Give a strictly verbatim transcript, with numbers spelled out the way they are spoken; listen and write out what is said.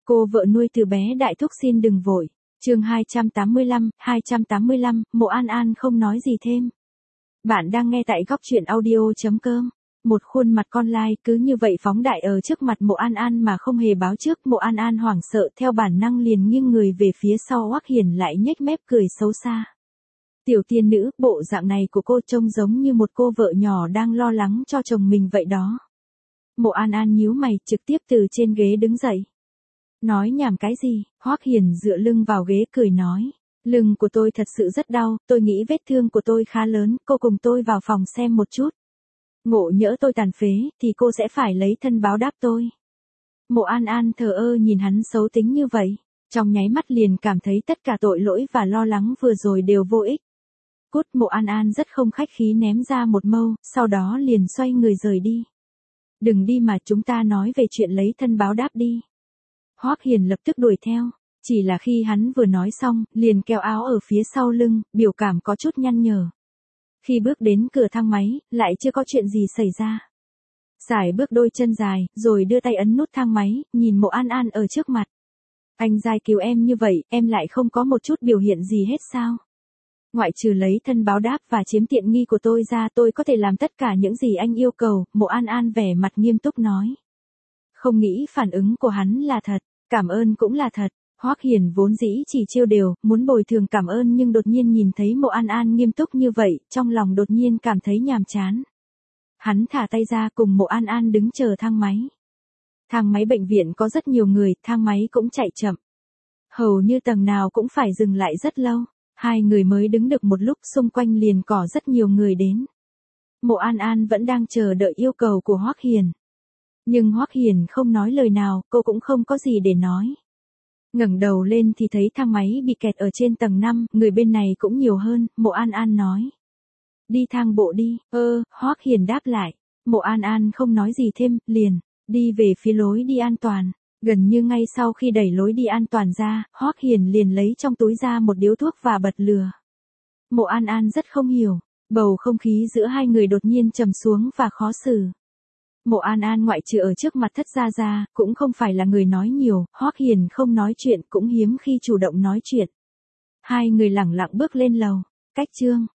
Cô vợ nuôi từ bé đại thúc xin đừng vội. Chương hai trăm tám mươi lăm, hai trăm tám mươi lăm, Mộ An An không nói gì thêm. Bạn đang nghe tại góc truyện audio chấm com. Một khuôn mặt con lai cứ như vậy phóng đại ở trước mặt Mộ An An mà không hề báo trước. Mộ An An hoảng sợ theo bản năng liền nghiêng người về phía sau. Hoắc Hiền lại nhếch mép cười xấu xa. Tiểu tiên nữ, bộ dạng này của cô trông giống như một cô vợ nhỏ đang lo lắng cho chồng mình vậy đó. Mộ An An nhíu mày trực tiếp từ trên ghế đứng dậy. Nói nhảm cái gì? Hoắc Hiền dựa lưng vào ghế cười nói. Lưng của tôi thật sự rất đau, tôi nghĩ vết thương của tôi khá lớn, cô cùng tôi vào phòng xem một chút. Ngộ nhỡ tôi tàn phế, thì cô sẽ phải lấy thân báo đáp tôi. Mộ An An thờ ơ nhìn hắn xấu tính như vậy, trong nháy mắt liền cảm thấy tất cả tội lỗi và lo lắng vừa rồi đều vô ích. Cút. Mộ An An rất không khách khí ném ra một mâu, sau đó liền xoay người rời đi. Đừng đi mà, chúng ta nói về chuyện lấy thân báo đáp đi. Hoắc Hiền lập tức đuổi theo, chỉ là khi hắn vừa nói xong, liền kéo áo ở phía sau lưng, biểu cảm có chút nhăn nhở. Khi bước đến cửa thang máy, lại chưa có chuyện gì xảy ra. Sải bước đôi chân dài, rồi đưa tay ấn nút thang máy, nhìn Mộ An An ở trước mặt. Anh giai cứu em như vậy, em lại không có một chút biểu hiện gì hết sao? Ngoại trừ lấy thân báo đáp và chiếm tiện nghi của tôi ra, tôi có thể làm tất cả những gì anh yêu cầu. Mộ An An vẻ mặt nghiêm túc nói. Không nghĩ phản ứng của hắn là thật, cảm ơn cũng là thật. Hoắc Hiền vốn dĩ chỉ chiêu đều, muốn bồi thường cảm ơn, nhưng đột nhiên nhìn thấy Mộ An An nghiêm túc như vậy, trong lòng đột nhiên cảm thấy nhàm chán. Hắn thả tay ra cùng Mộ An An đứng chờ thang máy. Thang máy bệnh viện có rất nhiều người, thang máy cũng chạy chậm. Hầu như tầng nào cũng phải dừng lại rất lâu. Hai người mới đứng được một lúc, xung quanh liền có rất nhiều người đến. Mộ An An vẫn đang chờ đợi yêu cầu của Hoắc Hiền. Nhưng Hoắc Hiền không nói lời nào, cô cũng không có gì để nói. Ngẩng đầu lên thì thấy thang máy bị kẹt ở trên tầng năm, người bên này cũng nhiều hơn. Mộ An An nói. Đi thang bộ đi. Ơ, Hoắc Hiền đáp lại. Mộ An An không nói gì thêm, liền đi về phía lối đi an toàn. Gần như ngay sau khi đẩy lối đi an toàn ra, Hoắc Hiền liền lấy trong túi ra một điếu thuốc và bật lửa. Mộ An An rất không hiểu, bầu không khí giữa hai người đột nhiên trầm xuống và khó xử. Mộ An An ngoại trừ ở trước mặt Thất Gia Gia, cũng không phải là người nói nhiều, Hoắc Hiền không nói chuyện cũng hiếm khi chủ động nói chuyện. Hai người lẳng lặng bước lên lầu, cách chương.